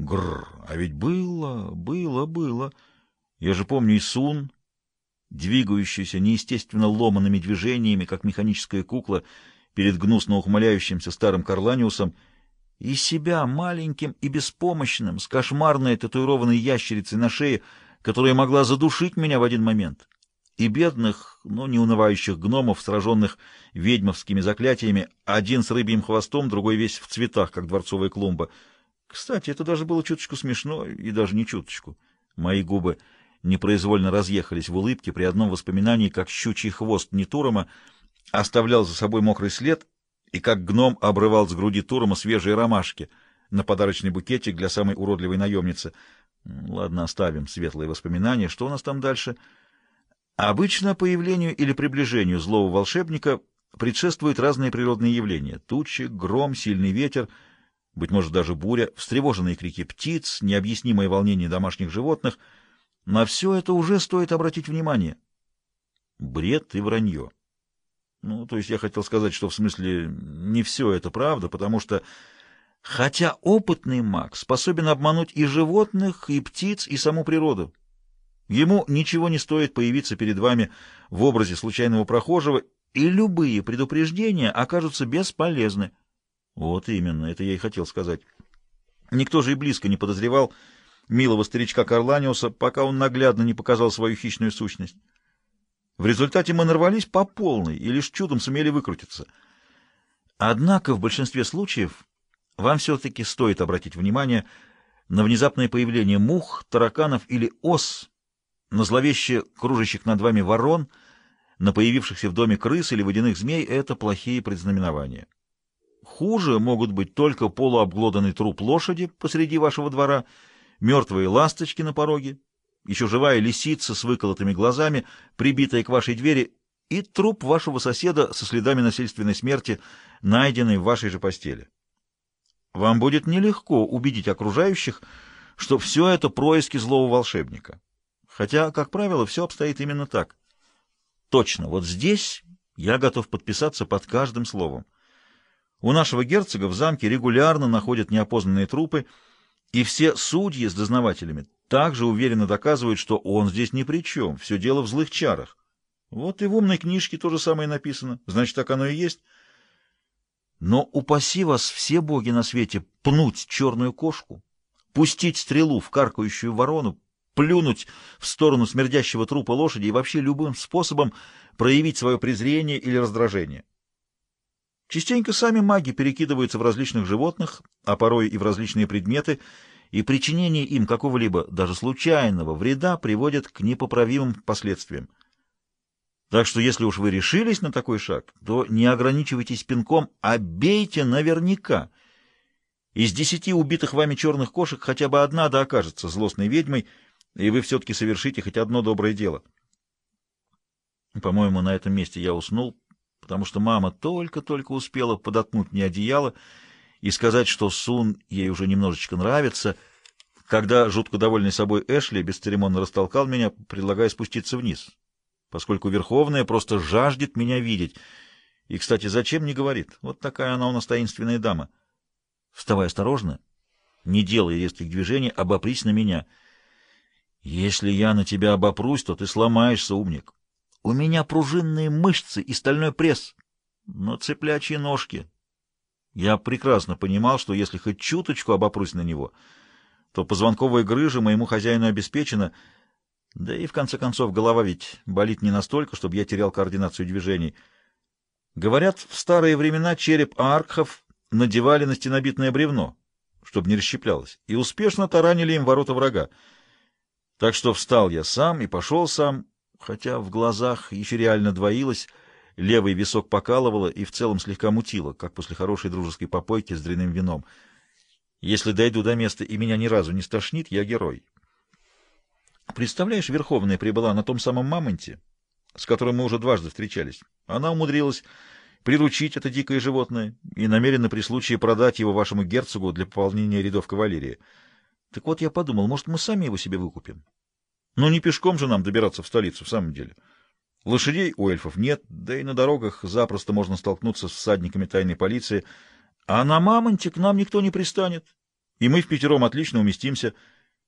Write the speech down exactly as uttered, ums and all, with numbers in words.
Гррр, а ведь было, было, было. Я же помню и Сун, двигающуюся неестественно ломанными движениями, как механическая кукла, перед гнусно ухмыляющимся старым Карланиусом, и себя маленьким и беспомощным, с кошмарной татуированной ящерицей на шее, которая могла задушить меня в один момент, и бедных, но не унывающих гномов, сраженных ведьмовскими заклятиями, один с рыбьим хвостом, другой весь в цветах, как дворцовая клумба. Кстати, это даже было чуточку смешно, и даже не чуточку. Мои губы непроизвольно разъехались в улыбке при одном воспоминании, как щучий хвост Нетурома оставлял за собой мокрый след, и как гном обрывал с груди Турома свежие ромашки на подарочный букетик для самой уродливой наемницы. Ладно, оставим светлые воспоминания. Что у нас там дальше? Обычно появлению или приближению злого волшебника предшествуют разные природные явления. Тучи, гром, сильный ветер, быть может даже буря, встревоженные крики птиц, необъяснимое волнение домашних животных. На все это уже стоит обратить внимание. Бред и вранье. Ну, то есть я хотел сказать, что в смысле не все это правда, потому что, хотя опытный маг способен обмануть и животных, и птиц, и саму природу, ему ничего не стоит появиться перед вами в образе случайного прохожего, и любые предупреждения окажутся бесполезны. Вот именно, это я и хотел сказать. Никто же и близко не подозревал милого старичка Карланиуса, пока он наглядно не показал свою хищную сущность. В результате мы нарвались по полной и лишь чудом сумели выкрутиться. Однако в большинстве случаев вам все-таки стоит обратить внимание на внезапное появление мух, тараканов или ос, на зловеще кружащих над вами ворон, на появившихся в доме крыс или водяных змей — это плохие предзнаменования. Хуже могут быть только полуобглоданный труп лошади посреди вашего двора, мертвые ласточки на пороге, еще живая лисица с выколотыми глазами, прибитая к вашей двери, и труп вашего соседа со следами насильственной смерти, найденный в вашей же постели. Вам будет нелегко убедить окружающих, что все это происки злого волшебника. Хотя, как правило, все обстоит именно так. Точно, вот здесь я готов подписаться под каждым словом. У нашего герцога в замке регулярно находят неопознанные трупы, и все судьи с дознавателями также уверенно доказывают, что он здесь ни при чем, все дело в злых чарах. Вот и в умной книжке то же самое написано, значит, так оно и есть. Но упаси вас все боги на свете пнуть черную кошку, пустить стрелу в каркающую ворону, плюнуть в сторону смердящего трупа лошади и вообще любым способом проявить свое презрение или раздражение. Частенько сами маги перекидываются в различных животных, а порой и в различные предметы, и причинение им какого-либо, даже случайного, вреда приводит к непоправимым последствиям. Так что если уж вы решились на такой шаг, то не ограничивайтесь пинком, а бейте наверняка. Из десяти убитых вами черных кошек хотя бы одна да окажется злостной ведьмой, и вы все-таки совершите хоть одно доброе дело. По-моему, на этом месте я уснул, потому что мама только-только успела подоткнуть мне одеяло и сказать, что Сун ей уже немножечко нравится, когда жутко довольный собой Эшли бесцеремонно растолкал меня, предлагая спуститься вниз, поскольку Верховная просто жаждет меня видеть. И, кстати, зачем не говорит? Вот такая она у нас таинственная дама. Вставай осторожно, не делай резких движений, обопрись на меня. Если я на тебя обопрусь, то ты сломаешься, умник. У меня пружинные мышцы и стальной пресс, но цыплячьи ножки. Я прекрасно понимал, что если хоть чуточку обопрусь на него, то позвонковая грыжа моему хозяину обеспечена, да и в конце концов голова ведь болит не настолько, чтобы я терял координацию движений. Говорят, в старые времена череп ааркхов надевали на стенобитное бревно, чтобы не расщеплялось, и успешно таранили им ворота врага. Так что встал я сам и пошел сам, хотя в глазах еще реально двоилось, левый висок покалывало и в целом слегка мутило, как после хорошей дружеской попойки с дрянным вином. Если дойду до места и меня ни разу не стошнит, я герой. Представляешь, Верховная прибыла на том самом мамонте, с которым мы уже дважды встречались. Она умудрилась приручить это дикое животное и намерена при случае продать его вашему герцогу для пополнения рядов кавалерии. Так вот, я подумал, может, мы сами его себе выкупим? Ну, не пешком же нам добираться в столицу, в самом деле. Лошадей у эльфов нет, да и на дорогах запросто можно столкнуться с всадниками тайной полиции, а на мамонте к нам никто не пристанет. и мы в пятером отлично уместимся.